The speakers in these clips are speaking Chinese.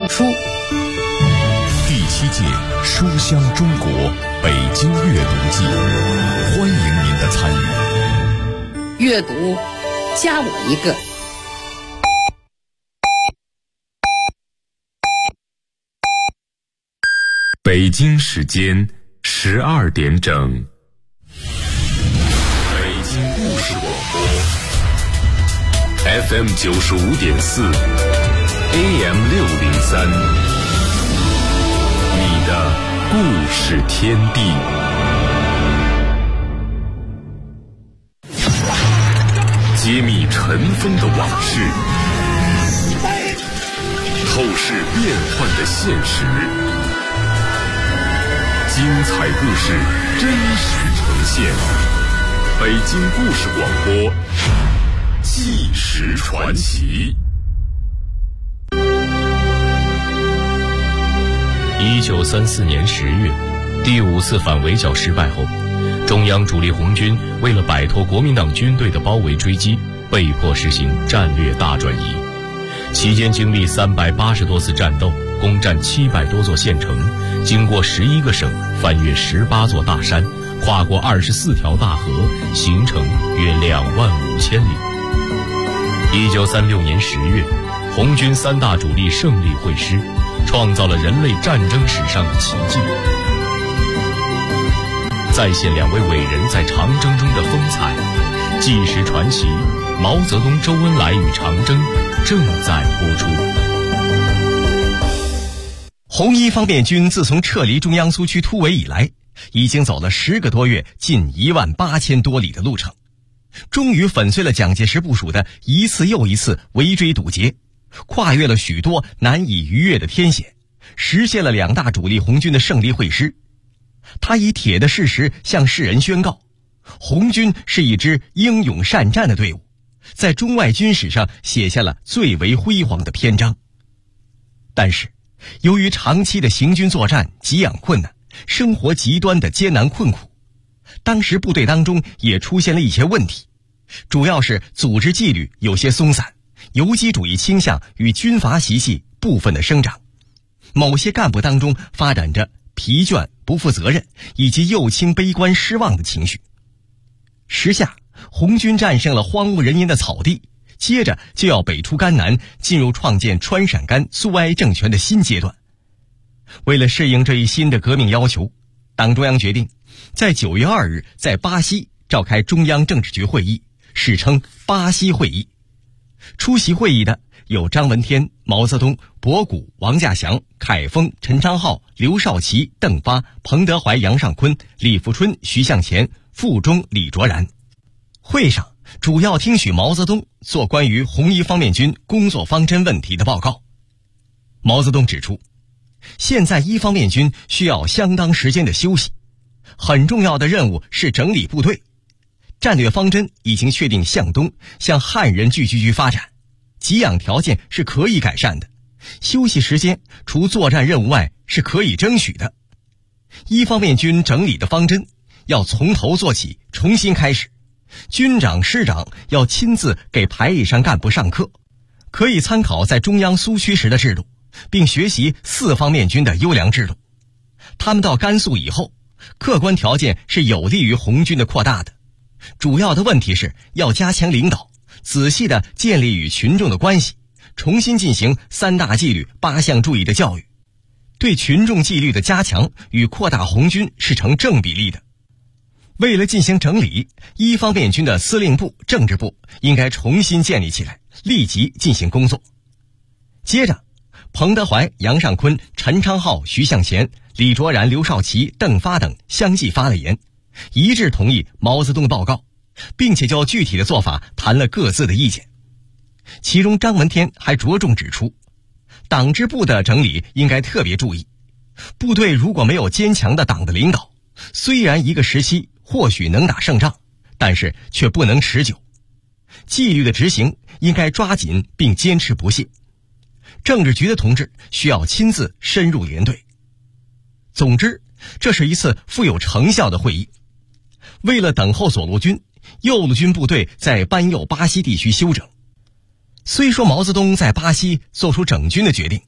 出。 第7届书香中国北京阅读季，欢迎您的参与。 阅读，加我一个。 北京时间12点整，北京故事广播 FM 95.4 AM 603，你的故事天地。揭秘尘封的往事，透视变幻的现实，精彩故事真实呈现。北京故事广播，纪实传奇。 1934年10月，第5次反围剿失败后，中央主力红军为了摆脱国民党军队的包围追击，被迫实行战略大转移。期间经历380多次战斗，攻占700多座县城，经过11个省，翻越18座大山，跨过24条大河，行程约25000里。1936年10月，红军3大主力胜利会师，创造了人类战争史上的奇迹，再现2位伟人在长征中的风采。纪实传奇，毛泽东、周恩来与长征正在播出。 红一方面军自从撤离中央苏区突围以来，已经走了10个多月，近18000多里的路程，终于粉碎了蒋介石部署的一次又一次围追堵截，跨越了许多难以逾越的天险，实现了2大主力红军的胜利会师。他以铁的事实向世人宣告，红军是一支英勇善战的队伍，在中外军史上写下了最为辉煌的篇章。但是由于长期的行军作战，给养困难，生活极端的艰难困苦，当时部队当中也出现了一些问题，主要是组织纪律有些松散，游击主义倾向与军阀习气部分的生长，某些干部当中发展着疲倦、不负责任以及右倾悲观失望的情绪。时下红军战胜了荒无人烟的草地，接着就要北出甘南，进入创建川陕甘苏维埃政权的新阶段。为了适应这一新的革命要求，党中央决定在9月2日在巴西召开中央政治局会议，史称巴西会议。出席会议的有张闻天、毛泽东、博古、王稼祥、凯丰、陈昌浩、刘少奇、邓发、彭德怀、杨尚昆、李富春、徐向前、傅钟、李卓然。会上主要听取毛泽东做关于红一方面军工作方针问题的报告。毛泽东指出，现在一方面军需要相当时间的休息，很重要的任务是整理部队。战略方针已经确定向东，向汉人聚居区发展，给养条件是可以改善的，休息时间除作战任务外是可以争取的。一方面军整理的方针要从头做起，重新开始。军长、师长要亲自给排役上干部上课，可以参考在中央苏区时的制度，并学习4方面军的优良制度。他们到甘肃以后，客观条件是有利于红军的扩大的，主要的问题是要加强领导，仔细地建立与群众的关系，重新进行3大纪律8项注意的教育。对群众纪律的加强与扩大红军是成正比例的。为了进行整理，一方面军的司令部、政治部应该重新建立起来，立即进行工作。接着，彭德怀、杨尚昆、陈昌浩、徐向前、李卓然、刘少奇、邓发等相继发了言，一致同意毛泽东的报告，并且就具体的做法谈了各自的意见。其中张闻天还着重指出，党支部的整理应该特别注意，部队如果没有坚强的党的领导，虽然一个时期或许能打胜仗，但是却不能持久。纪律的执行应该抓紧并坚持不懈。政治局的同志需要亲自深入连队。总之，这是一次富有成效的会议。为了等候左路军，右路军部队在班右巴西地区休整。虽说毛泽东在巴西做出整军的决定，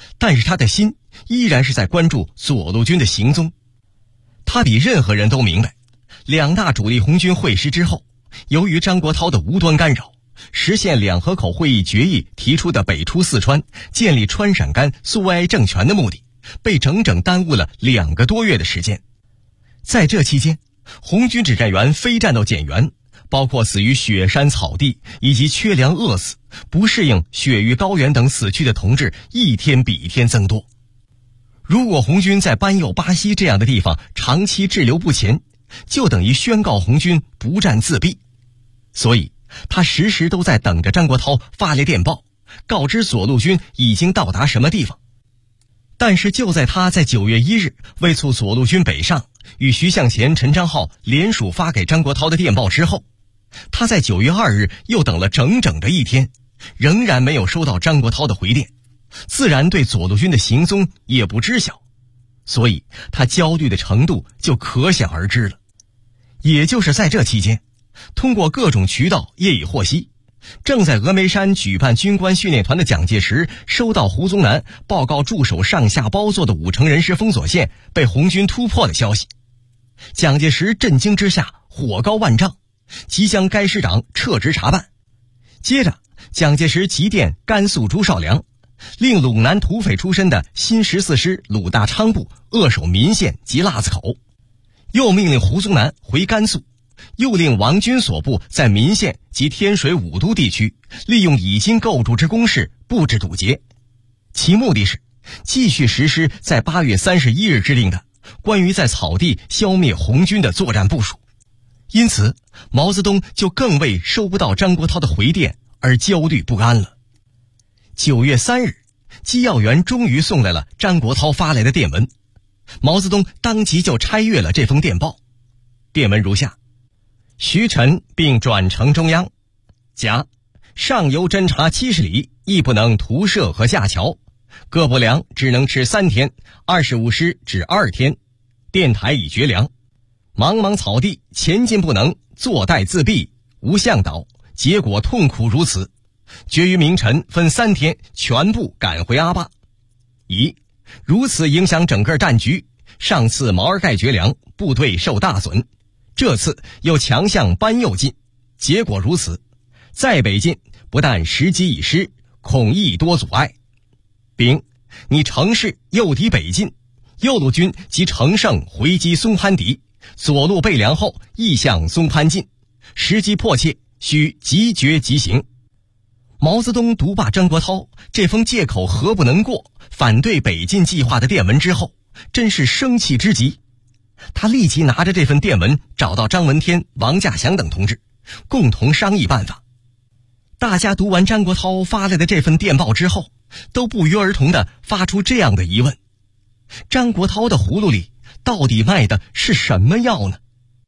但是他的心依然是在关注左路军的行踪。他比任何人都明白，两大主力红军会师之后，由于张国焘的无端干扰，实现两河口会议决议提出的北出四川、建立川陕甘苏维埃政权的目的，被整整耽误了2个多月的时间。在这期间，红军指战员非战斗减员，包括死于雪山草地以及缺粮饿死、不适应雪域高原等死去的同志一天比一天增多。如果红军在班右、巴西这样的地方长期滞留不前，就等于宣告红军不战自毙。所以他时时都在等着张国焘发来电报，告知左路军已经到达什么地方。但是就在他在9月1日为促左路军北上，与徐向前、陈昌浩联署发给张国焘的电报之后，他在9月2日又等了整整的一天，仍然没有收到张国焘的回电，自然对左路军的行踪也不知晓，所以他焦虑的程度就可想而知了。也就是在这期间，通过各种渠道业已获悉，正在峨眉山举办军官训练团的蒋介石收到胡宗南报告驻守上下包座的5城人师封锁线被红军突破的消息。蒋介石震惊之下火高万丈，即将该师长撤职查办。接着蒋介石急电甘肃朱绍良，令陇南土匪出身的新14师鲁大昌部扼守岷县及腊子口，又命令胡宗南回甘肃，又令王军所部在岷县及天水武都地区利用已经构筑之工事布置堵截，其目的是继续实施在8月31日制定的关于在草地消灭红军的作战部署。因此毛泽东就更为收不到张国焘的回电而焦虑不安了。9月3日，机要员终于送来了张国焘发来的电文，毛泽东当即就拆阅了这封电报。电文如下：徐陈并转呈中央，甲上游侦察70里，亦不能图射和下桥，各部粮只能吃3天，25师只2天，电台已绝粮，茫茫草地前进不能，坐待自毙，无向导，结果痛苦如此。决于明晨分3天全部赶回阿坝。乙如此影响整个战局，上次毛尔盖绝粮，部队受大损，这次又强向班右进，结果如此，再北进不但时机已失，恐亦多阻碍。丙你乘势诱敌北进，右路军及乘胜回击松潘敌，左路备粮后亦向松潘进，时机迫切，需即决即行。毛泽东读罢张国焘这封借口何不能过反对北进计划的电文之后，真是生气之极。他立即拿着这份电文找到张闻天、王稼祥等同志，共同商议办法。大家读完张国焘发来的这份电报之后，都不约而同地发出这样的疑问：张国焘的葫芦里到底卖的是什么药呢？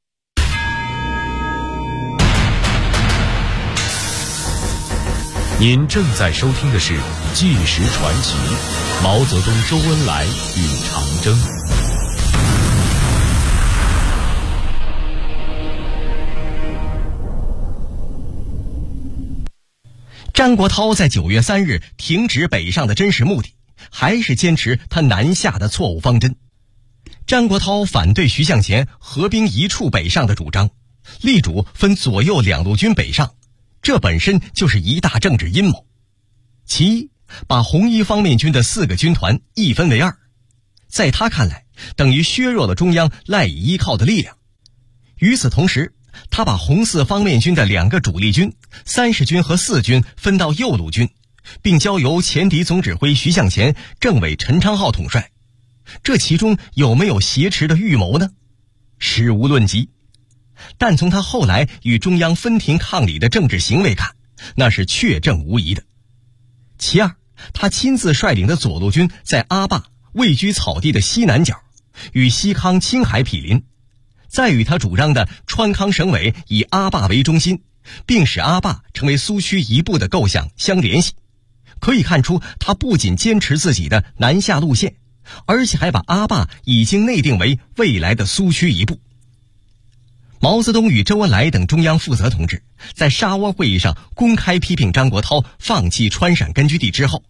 您正在收听的是《纪实传奇》，毛泽东、周恩来与长征。 张国焘在9月3日停止北上的真实目的，还是坚持他南下的错误方针。张国焘反对徐向前合兵一处北上的主张，力主分左右两路军北上，这本身就是一大政治阴谋。其一，把红一方面军的4个军团一分为2，在他看来等于削弱了中央赖以依靠的力量。与此同时，他把红4方面军的2个主力军30军和4军分到右路军，并交由前敌总指挥徐向前、政委陈昌浩统帅。这其中有没有挟持的预谋呢？实无论及。但从他后来与中央分庭抗礼的政治行为看，那是确证无疑的。其二，他亲自率领的左路军在阿坝位居草地的西南角，与西康青海毗邻，再与他主张的川康省委以阿坝为中心，并使阿坝成为苏区一部的构想相联系。可以看出，他不仅坚持自己的南下路线，而且还把阿坝已经内定为未来的苏区一部。毛泽东与周恩来等中央负责同志在沙窝会议上公开批评张国焘放弃川陕根据地之后，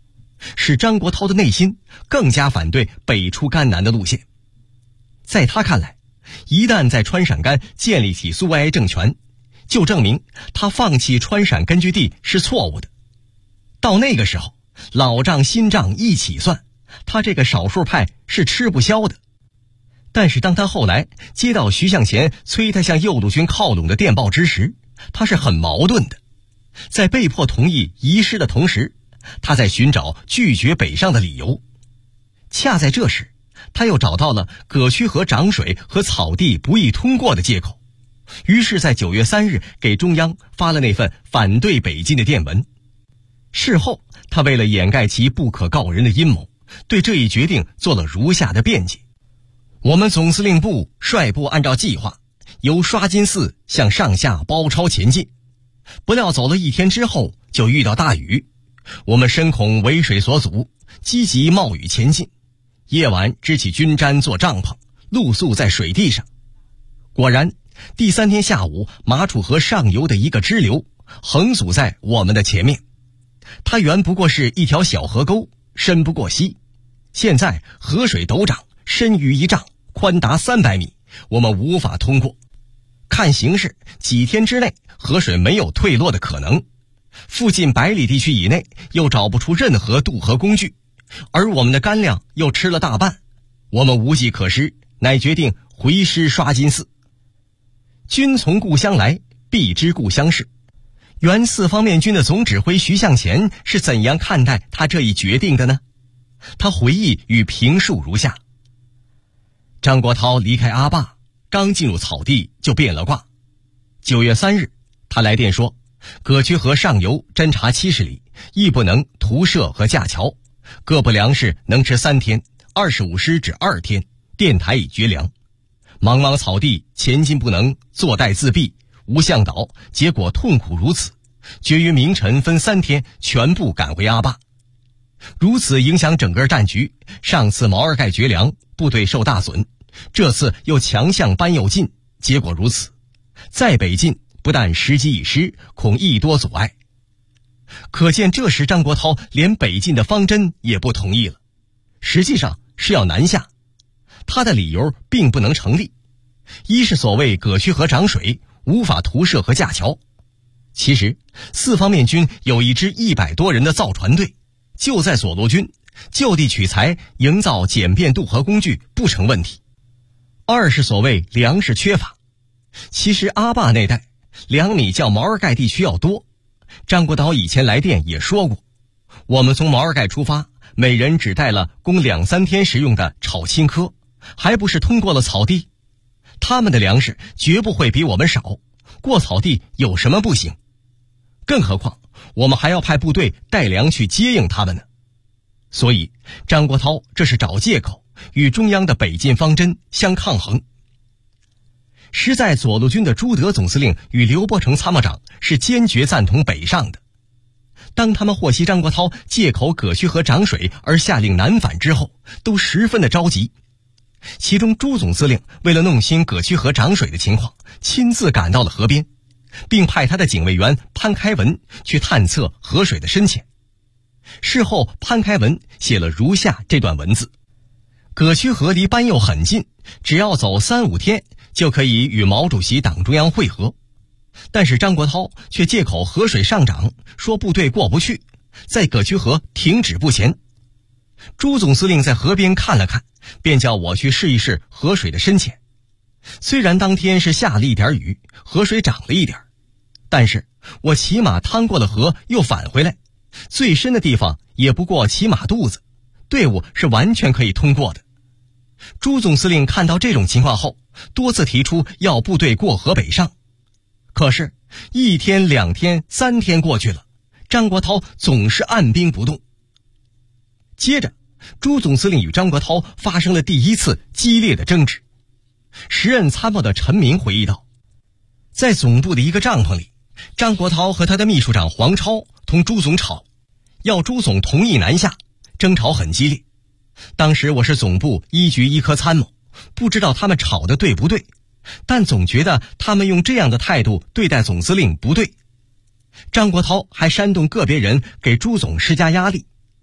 使张国焘的内心更加反对北出甘南的路线。在他看来，一旦在川陕甘建立起苏维埃政权，就证明他放弃川陕根据地是错误的。到那个时候，老账新账一起算，他这个少数派是吃不消的。但是当他后来接到徐向前催他向右路军靠拢的电报之时，他是很矛盾的。在被迫同意移师的同时，他在寻找拒绝北上的理由。恰在这时，他又找到了葛区河涨水和草地不易通过的借口，于是在9月3日给中央发了那份反对北进的电文。事后，他为了掩盖其不可告人的阴谋，对这一决定做了如下的辩解：我们总司令部率部按照计划，由刷金寺向上下包抄前进，不料走了1天之后就遇到大雨，我们深恐为水所阻，积极冒雨前进，夜晚支起军毡做帐篷，露宿在水地上。果然，第3天下午，马楚河上游的一个支流横阻在我们的前面。它原不过是一条小河沟，深不过膝，现在河水陡涨，深逾1丈，宽达300米，我们无法通过。看形势，几天之内河水没有退落的可能，附近100里地区以内又找不出任何渡河工具，而我们的干粮又吃了大半，我们无计可施，乃决定回师刷金寺。君从故乡来，必知故乡事。原4方面军的总指挥徐向前是怎样看待他这一决定的呢？他回忆与评述如下：张国焘离开阿坝，刚进入草地就变了卦。9月3日，他来电说，葛区河上游侦察70里，亦不能涂设和架桥，各部粮食能吃3天，25师只2天，电台已绝粮。茫茫草地，前进不能，坐待自毙，无向导，结果痛苦如此，决于明晨分3天全部赶回阿坝。如此影响整个战局，上次毛二盖绝粮，部队受大损，这次又强向班右进，结果如此。再北进，不但时机已失，恐亦多阻碍。可见这时张国焘连北进的方针也不同意了，实际上是要南下。他的理由并不能成立，一是所谓葛区河涨水，无法涂设和架桥。其实4方面军有一支100多人的造船队，就在左路军，就地取材，营造简便渡河工具不成问题。二是所谓粮食缺乏，其实阿坝那带粮米较毛二盖地区要多。张国焘以前来电也说过，我们从毛二盖出发，每人只带了供2-3天食用的炒青稞，还不是通过了草地？他们的粮食绝不会比我们少，过草地有什么不行？更何况我们还要派部队带粮去接应他们呢。所以张国焘这是找借口，与中央的北进方针相抗衡。实在左路军的朱德总司令与刘伯承参谋长是坚决赞同北上的。当他们获悉张国焘借口葛区河涨水而下令南返之后，都十分的着急。其中朱总司令为了弄清葛区河涨水的情况，亲自赶到了河边，并派他的警卫员潘开文去探测河水的深浅。事后潘开文写了如下这段文字：葛区河离班右很近，只要走3-5天就可以与毛主席党中央会合。但是张国焘却借口河水上涨，说部队过不去，在葛区河停止不前。朱总司令在河边看了看，便叫我去试一试河水的深浅。虽然当天是下了一点雨，河水涨了一点，但是我骑马趟过了河又返回来，最深的地方也不过骑马肚子，队伍是完全可以通过的。朱总司令看到这种情况后，多次提出要部队过河北上。可是1天、2天、3天过去了，张国焘总是按兵不动。接着朱总司令与张国焘发生了第一次激烈的争执。时任参谋的陈明回忆道，在总部的一个帐篷里，张国焘和他的秘书长黄超同朱总吵，要朱总同意南下，争吵很激烈。当时我是总部1局1科参谋，不知道他们吵得对不对，但总觉得他们用这样的态度对待总司令不对。张国焘还煽动个别人给朱总施加压力，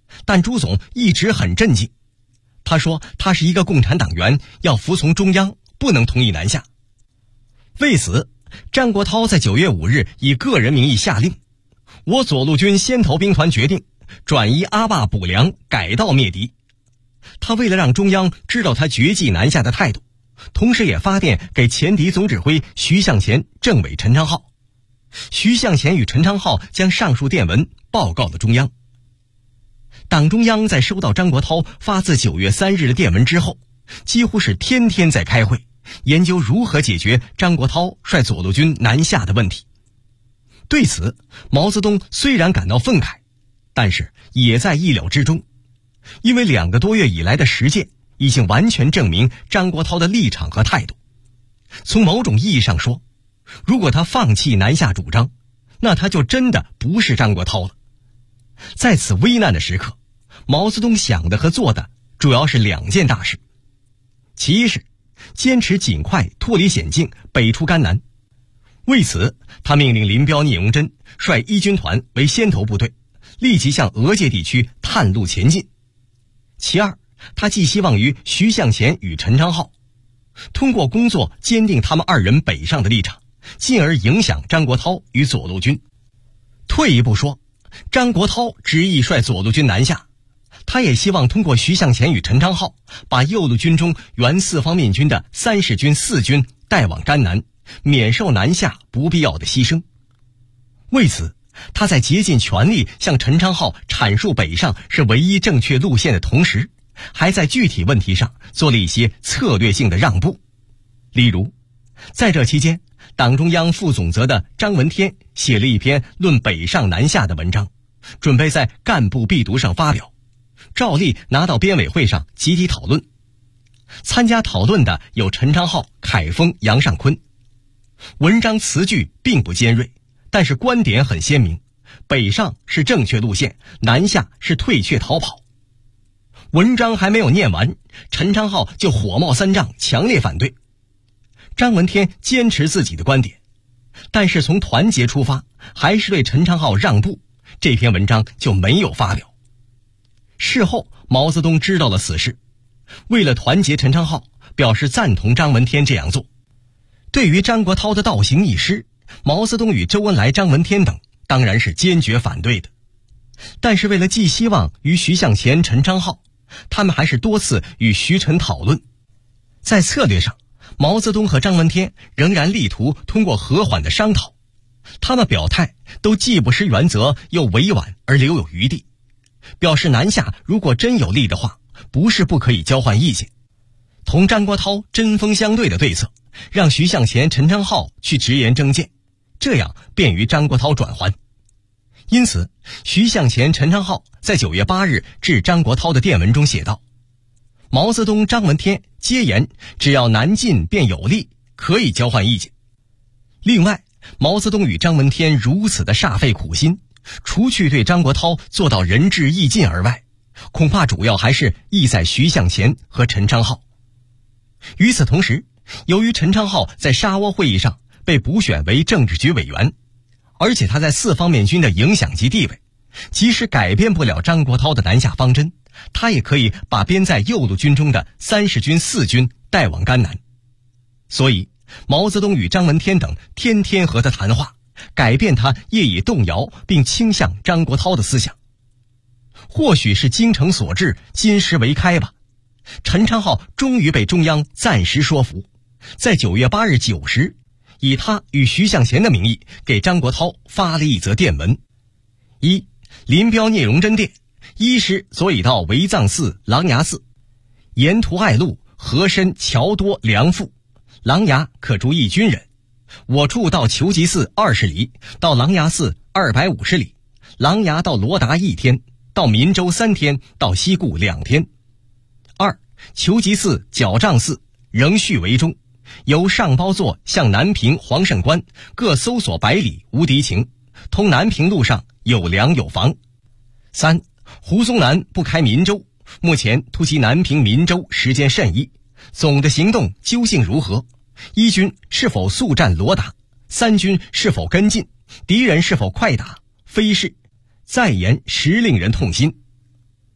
但朱总一直很镇静。他说他是一个共产党员，要服从中央，不能同意南下。为此，张国焘在9月5日以个人名义下令，我左路军先头兵团决定转移阿坝补粮，改道灭敌。他为了让中央知道他决计南下的态度，同时也发电给前敌总指挥徐向前、政委陈昌浩。徐向前与陈昌浩将上述电文报告了中央。党中央在收到张国焘发自9月3日的电文之后，几乎是天天在开会，研究如何解决张国焘率左路军南下的问题。对此，毛泽东虽然感到愤慨，但是也在意料之中，因为2个多月以来的实践已经完全证明张国焘的立场和态度。从某种意义上说，如果他放弃南下主张，那他就真的不是张国焘了。在此危难的时刻，毛泽东想的和做的主要是2件大事。其一是坚持尽快脱离险境，北出甘南。为此，他命令林彪、聂荣臻率1军团为先头部队，立即向俄界地区探路前进。其二，他寄希望于徐向前与陈昌浩，通过工作坚定他们2人北上的立场，进而影响张国焘与左路军。退一步说，张国焘执意率左路军南下，他也希望通过徐向前与陈昌浩，把右路军中原4方面军的30军、4军带往甘南，免受南下不必要的牺牲。为此，他在竭尽全力向陈昌浩阐述北上是唯一正确路线的同时，还在具体问题上做了一些策略性的让步。例如，在这期间，党中央副总责的张闻天写了一篇论北上南下的文章，准备在干部必读上发表，照例拿到编委会上集体讨论。参加讨论的有陈昌浩、凯丰、杨尚昆。文章词句并不尖锐，但是观点很鲜明，北上是正确路线，南下是退却逃跑。文章还没有念完，陈昌浩就火冒三丈，强烈反对。张闻天坚持自己的观点，但是从团结出发，还是对陈昌浩让步，这篇文章就没有发表。事后，毛泽东知道了此事，为了团结陈昌浩，表示赞同张闻天这样做。对于张国焘的倒行逆施，毛泽东与周恩来、张闻天等当然是坚决反对的。但是为了寄希望于徐向前、陈昌浩，他们还是多次与徐陈讨论。在策略上，毛泽东和张闻天仍然力图通过和缓的商讨，他们表态都既不失原则，又委婉而留有余地，表示南下如果真有利的话，不是不可以交换意见。同张国焘针锋相对的对策，让徐向前、陈昌浩去直言争谏，这样便于张国焘转圜。因此，徐向前、陈昌浩在9月8日致张国焘的电文中写道：毛泽东、张闻天皆言只要南进便有利，可以交换意见。另外，毛泽东与张闻天如此的煞费苦心，除去对张国焘做到仁至义尽而外，恐怕主要还是意在徐向前和陈昌浩。与此同时，由于陈昌浩在沙窝会议上被补选为政治局委员，而且他在4方面军的影响及地位，即使改变不了张国焘的南下方针，他也可以把编在右路军中的30军、4军带往甘南。所以，毛泽东与张闻天等天天和他谈话，改变他业已动摇并倾向张国焘的思想。或许是精诚所至，金石为开吧，陈昌浩终于被中央暂时说服，在9月8日9时，以他与徐向前的名义给张国焘发了一则电文：一、林彪聂荣臻电，一师所以到维藏寺、琅琊寺，沿途爱路，河深桥多粮富，琅琊可逐1军人。我处到求吉寺20里，到琅琊寺250里，琅琊到罗达1天，到民州3天，到西固2天。二、求吉寺、角丈寺仍续为中，由上包座向南平、黄胜关各搜索100里，无敌情，通南平路上有粮有房。三、胡宗南不开民州，目前突击南平、民州时间甚易，总的行动究竟如何？一军是否速战罗达？3军是否跟进？敌人是否快打？非是，再言实令人痛心。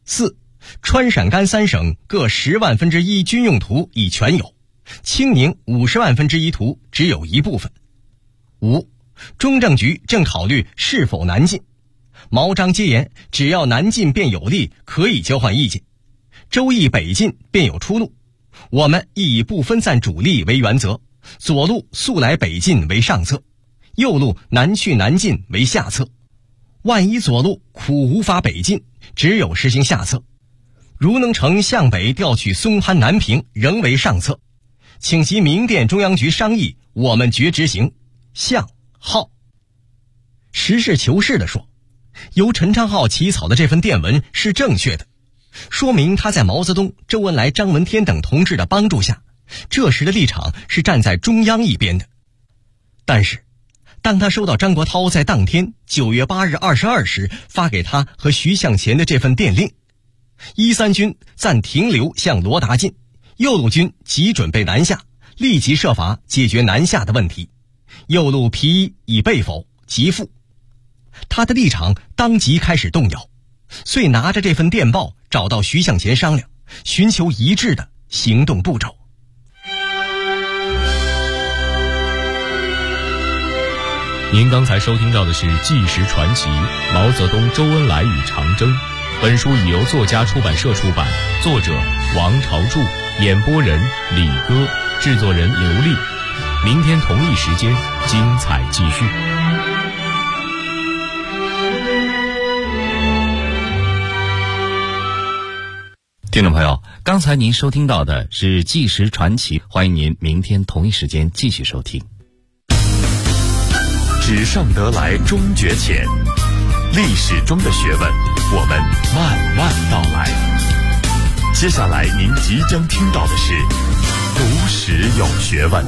4. 川陕甘3省各10万分之1军用图已全有，青宁50万分之1图只有一部分。5. 中政局正考虑是否南进，毛章皆言只要南进便有利，可以交换意见，周易北进便有出路。我们亦以不分散主力为原则，左路速来北进为上策，右路南去南进为下策。万一左路苦无法北进，只有实行下策。如能乘向北调取松潘南平，仍为上策。请及明电中央局商议，我们决执行。向浩。实事求是地说，由陈昌浩起草的这份电文是正确的，说明他在毛泽东、周恩来、张闻天等同志的帮助下，这时的立场是站在中央一边的。但是当他收到张国焘在当天9月8日22时发给他和徐向前的这份电令，13军暂停留向罗达进，右路军即准备南下，立即设法解决南下的问题，右路皮已备否即付，他的立场当即开始动摇，遂拿着这份电报找到徐向前商量，寻求一致的行动步骤。 您刚才收听到的是《纪实传奇：毛泽东、周恩来与长征》。本书已由作家出版社出版，作者王朝柱，演播人李歌，制作人刘丽。明天同一时间，精彩继续。 听众朋友，刚才您收听到的是《纪实传奇》，欢迎您明天同一时间继续收听。 纸上得来终觉浅，历史中的学问，我们慢慢道来。接下来您即将听到的是读史有学问。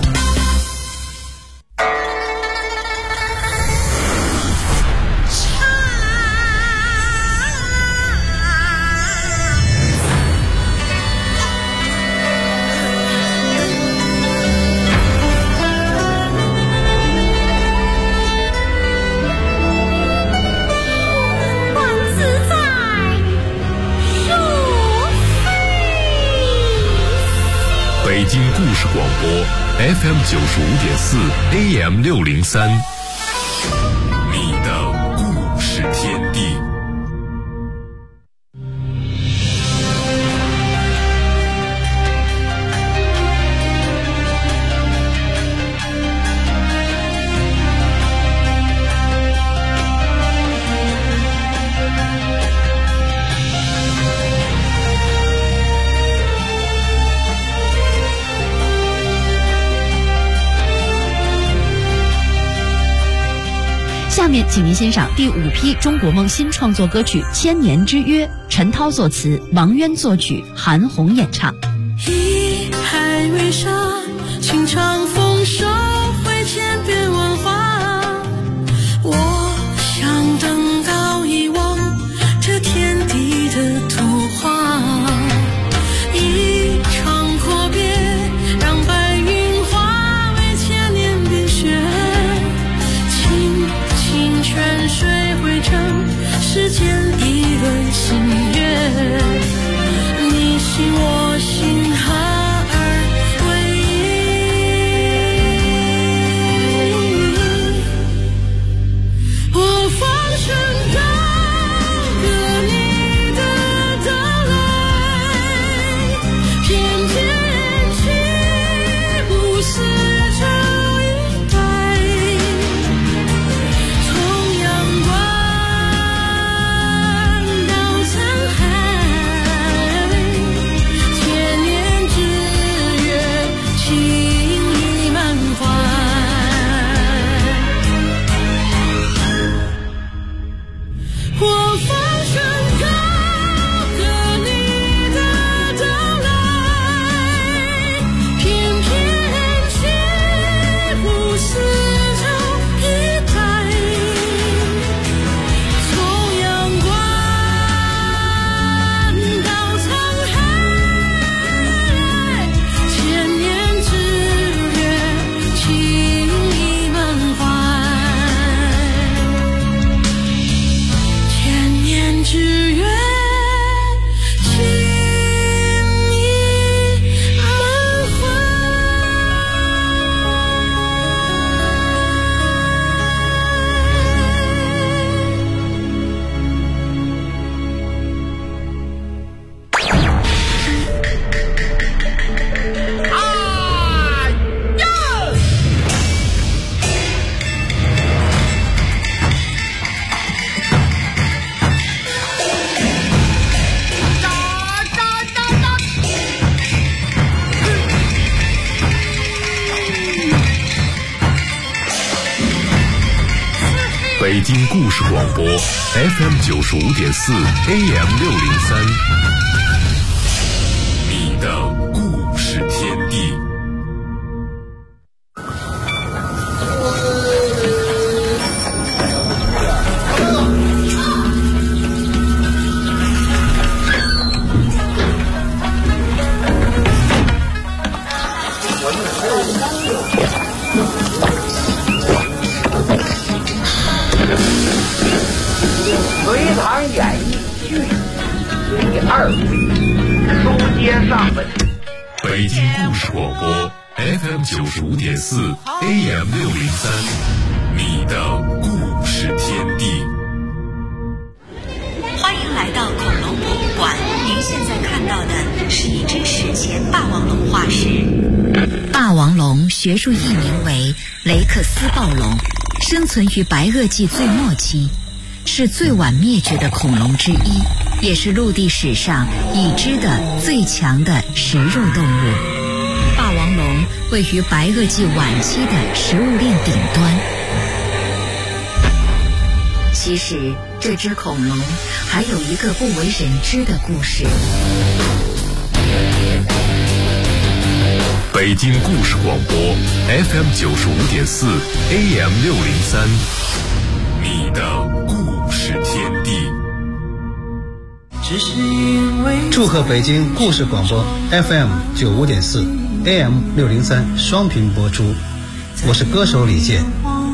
北京故事广播 FM 95.4 AM 603，你的故事天地。 下面请您欣赏第5批中国梦新创作歌曲《千年之约》，陈涛作词，王渊作曲，韩红演唱。 一海为沙，情长丰收，会千变万化。我想登高一望这天地的图画，一场阔别，让白云化为千年冰雪。泉水汇成世间一轮新月，你心我心合而为一。 北京故事广播 FM95.4 AM603，你的故事天地。 隋唐演义续第2回，书接上文。 北京故事广播 FM95.4 AM603，你的故事天地。 欢迎来到恐龙博物馆，您现在看到的是一只史前霸王龙化石。霸王龙学术译名为雷克斯暴龙，生存于白垩纪最末期，是最晚灭绝的恐龙之一，也是陆地史上已知的最强的食肉动物。霸王龙位于白垩纪晚期的食物链顶端。其实这只恐龙还有一个不为人知的故事。 北京故事广播 FM95.4 AM603，你的故事天地。 祝贺北京故事广播 FM95.4 AM603 双频播出，我是歌手李健。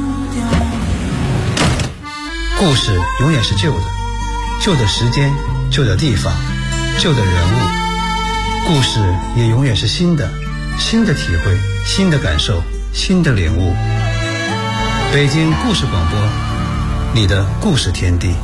故事永远是旧的，旧的时间，旧的地方，旧的人物。故事也永远是新的，新的体会，新的感受，新的领悟。北京故事广播，你的故事天地。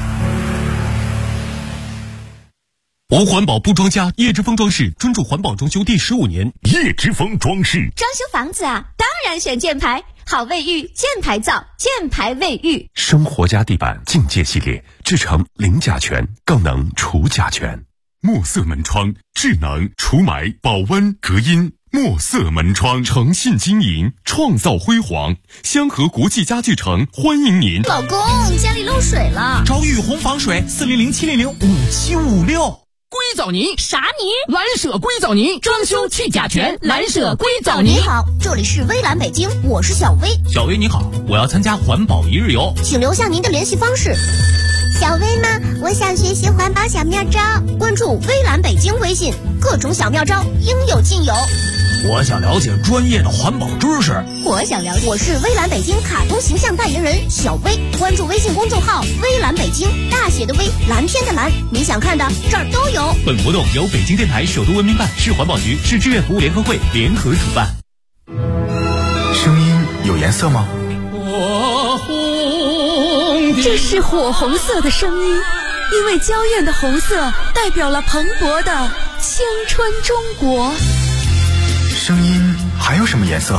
无环保不装家，叶之峰装饰专注环保装修第15年。 叶之峰装饰装修房子啊，当然选箭牌，好卫浴，箭牌造，箭牌卫浴。 生活家地板境界系列，制成零甲醛，更能除甲醛。墨色门窗，智能除霾、保温、隔音。墨色门窗，诚信经营，创造辉煌。香河国际家具城欢迎您。 老公，家里漏水了， 找雨虹防水，400-700-5756。硅藻泥， 啥泥？ 蓝舍硅藻泥，装修去甲醛，蓝舍硅藻泥。 你好，这里是微蓝北京，我是小薇。 小薇你好，我要参加环保一日游， 请留下您的联系方式。小薇呢？我想学习环保小妙招，关注微蓝北京微信，各种小妙招应有尽有。 我想了解专业的环保知识。 我想了解，我是微蓝北京卡通形象代言人小薇，关注微信公众号微蓝北京，大写的微，蓝天的蓝，你想看的这儿都有。 本活动由北京电台首都文明办、市环保局、市志愿服务联合会联合主办。 声音有颜色吗？ 这是火红色的声音，因为娇艳的红色代表了蓬勃的青春中国。 声音还有什么颜色？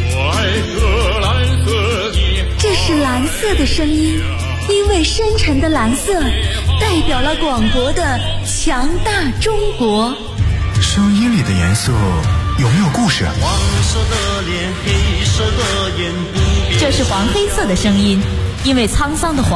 这是蓝色的声音，因为深沉的蓝色代表了广博的强大中国。 声音里的颜色有没有故事？ 黄色的脸，黑色的眼，不变。 这是黄黑色的声音，因为沧桑的黄